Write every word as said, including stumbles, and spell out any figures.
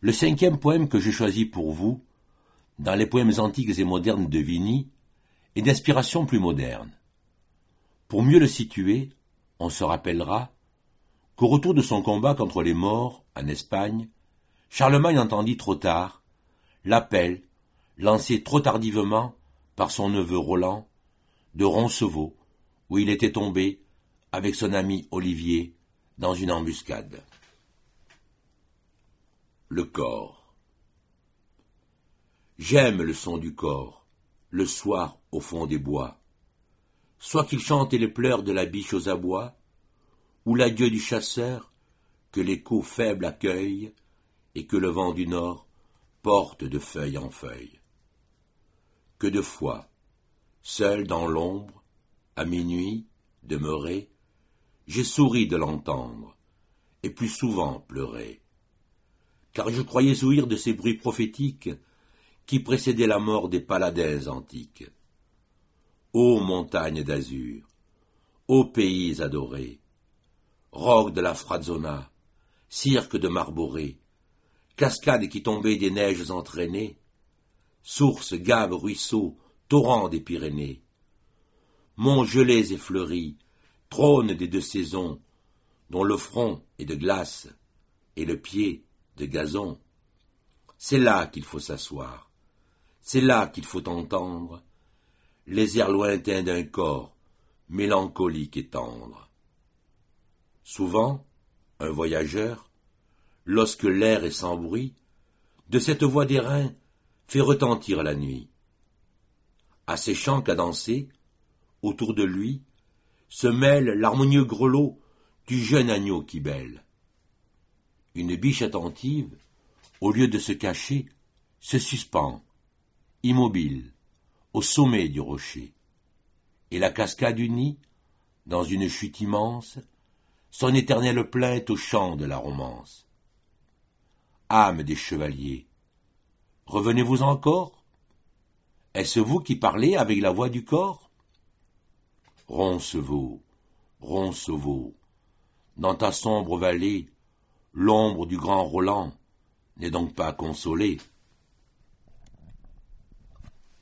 Le cinquième poème que je choisis pour vous, dans les poèmes antiques et modernes de Vigny, est d'inspiration plus moderne. Pour mieux le situer, on se rappellera qu'au retour de son combat contre les Maures, en Espagne, Charlemagne entendit trop tard l'appel, lancé trop tardivement par son neveu Roland, de Roncevaux, où il était tombé, avec son ami Olivier, dans une embuscade. Le cor. J'aime le son du cor, le soir au fond des bois, soit qu'il chante les pleurs de la biche aux abois, ou l'adieu du chasseur, que l'écho faible accueille, et que le vent du nord porte de feuille en feuille. Que de fois, seul dans l'ombre, à minuit, demeuré, j'ai souri de l'entendre, et plus souvent pleuré, car je croyais ouïr de ces bruits prophétiques qui précédaient la mort des paladins antiques. Ô montagnes d'azur, ô pays adorés, rocs de la Frazzona, cirque de Marborée, cascades qui tombaient des neiges entraînées, sources, gaves, ruisseaux, torrents des Pyrénées, monts gelés et fleuris, trônes des deux saisons, dont le front est de glace et le pied de gazon. C'est là qu'il faut s'asseoir, c'est là qu'il faut entendre les airs lointains d'un corps mélancolique et tendre. Souvent, un voyageur, lorsque l'air est sans bruit, de cette voix d'airain fait retentir la nuit. À ces chants cadencés, autour de lui, se mêle l'harmonieux grelot du jeune agneau qui bêle. Une biche attentive, au lieu de se cacher, se suspend, immobile, au sommet du rocher. Et la cascade unie, dans une chute immense, son éternelle plainte au chant de la romance. Âme des chevaliers, revenez-vous encore? Est-ce vous qui parlez avec la voix du corps? Roncevaux, Roncevaux, dans ta sombre vallée, l'ombre du grand Roland n'est donc pas consolée.